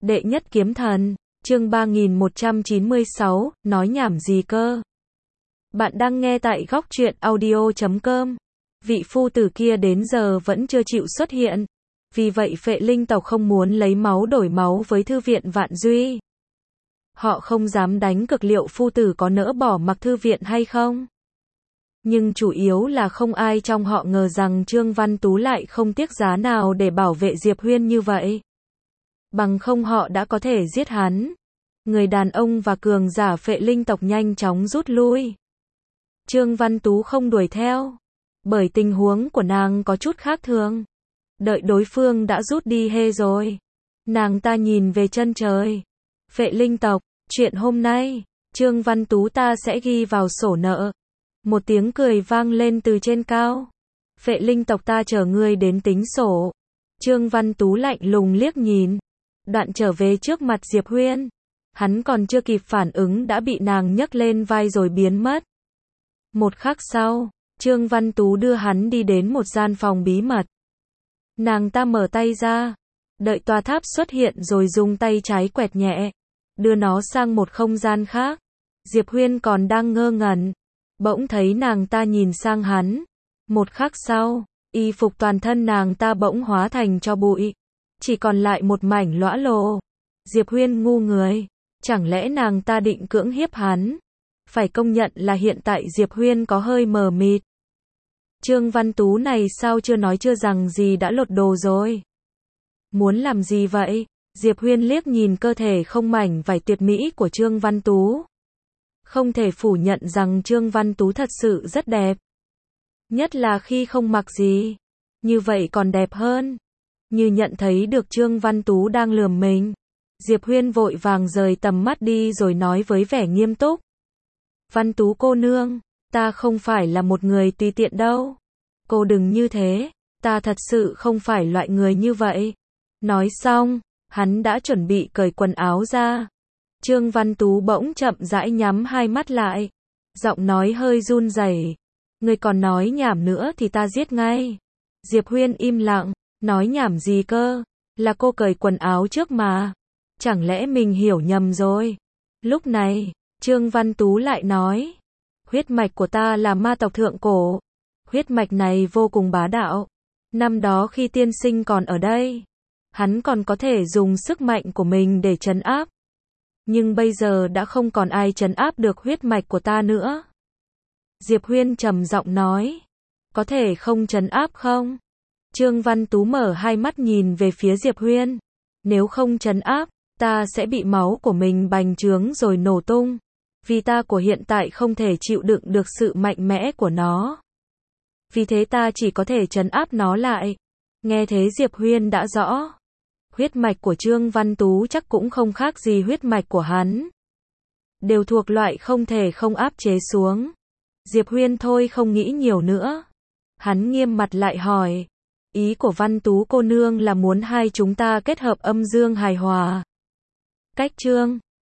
Đệ nhất kiếm thần, chương 3196, nói nhảm gì cơ? Bạn đang nghe tại góc truyện audio.com. Vị phu tử kia đến giờ vẫn chưa chịu xuất hiện. Vì vậy Phệ Linh tộc không muốn lấy máu đổi máu với thư viện Vạn Duy. Họ không dám đánh cược liệu phu tử có nỡ bỏ mặc thư viện hay không. Nhưng chủ yếu là không ai trong họ ngờ rằng Trương Văn Tú lại không tiếc giá nào để bảo vệ Diệp Huyên như vậy. Bằng không họ đã có thể giết hắn. Người đàn ông và cường giả Phệ Linh tộc nhanh chóng rút lui. Trương Văn Tú không đuổi theo, bởi tình huống của nàng có chút khác thường. Đợi đối phương đã rút đi hết rồi, nàng ta nhìn về chân trời. Phệ Linh tộc, chuyện hôm nay, Trương Văn Tú ta sẽ ghi vào sổ nợ. Một tiếng cười vang lên từ trên cao. Phệ Linh tộc ta chờ ngươi đến tính sổ. Trương Văn Tú lạnh lùng liếc nhìn. Đoạn trở về trước mặt Diệp Huyên. Hắn còn chưa kịp phản ứng đã bị nàng nhấc lên vai rồi biến mất. Một khắc sau, Trương Văn Tú đưa hắn đi đến một gian phòng bí mật. Nàng ta mở tay ra, đợi tòa tháp xuất hiện rồi dùng tay trái quẹt nhẹ, đưa nó sang một không gian khác. Diệp Huyên còn đang ngơ ngẩn, bỗng thấy nàng ta nhìn sang hắn. Một khắc sau, y phục toàn thân nàng ta bỗng hóa thành tro bụi, chỉ còn lại một mảnh lõa lồ. Diệp Huyên ngu người, chẳng lẽ nàng ta định cưỡng hiếp hắn? Phải công nhận là hiện tại Diệp Huyên có hơi mờ mịt. Trương Văn Tú này sao chưa nói chưa rằng gì đã lột đồ rồi? Muốn làm gì vậy? Diệp Huyên liếc nhìn cơ thể không mảnh vải tuyệt mỹ của Trương Văn Tú. Không thể phủ nhận rằng Trương Văn Tú thật sự rất đẹp. Nhất là khi không mặc gì. Như vậy còn đẹp hơn. Như nhận thấy được Trương Văn Tú đang lườm mình, Diệp Huyên vội vàng rời tầm mắt đi rồi nói với vẻ nghiêm túc. Văn Tú cô nương, ta không phải là một người tùy tiện đâu. Cô đừng như thế, ta thật sự không phải loại người như vậy. Nói xong, hắn đã chuẩn bị cởi quần áo ra. Trương Văn Tú bỗng chậm rãi nhắm hai mắt lại. Giọng nói hơi run rẩy. Ngươi còn nói nhảm nữa thì ta giết ngay. Diệp Huyên im lặng, nói nhảm gì cơ? Là cô cởi quần áo trước mà. Chẳng lẽ mình hiểu nhầm rồi? Lúc này, Trương Văn Tú lại nói. Huyết mạch của ta là ma tộc thượng cổ. Huyết mạch này vô cùng bá đạo. Năm đó khi tiên sinh còn ở đây, hắn còn có thể dùng sức mạnh của mình để trấn áp. Nhưng bây giờ đã không còn ai trấn áp được huyết mạch của ta nữa. Diệp Huyên trầm giọng nói. Có thể không trấn áp không? Trương Văn Tú mở hai mắt nhìn về phía Diệp Huyên. Nếu không trấn áp, ta sẽ bị máu của mình bành trướng rồi nổ tung. Vì ta của hiện tại không thể chịu đựng được sự mạnh mẽ của nó. Vì thế ta chỉ có thể trấn áp nó lại. Nghe thế Diệp Huyên đã rõ. Huyết mạch của Trương Văn Tú chắc cũng không khác gì huyết mạch của hắn. Đều thuộc loại không thể không áp chế xuống. Diệp Huyên thôi không nghĩ nhiều nữa. Hắn nghiêm mặt lại hỏi. Ý của Văn Tú cô nương là muốn hai chúng ta kết hợp âm dương hài hòa. Cách Trương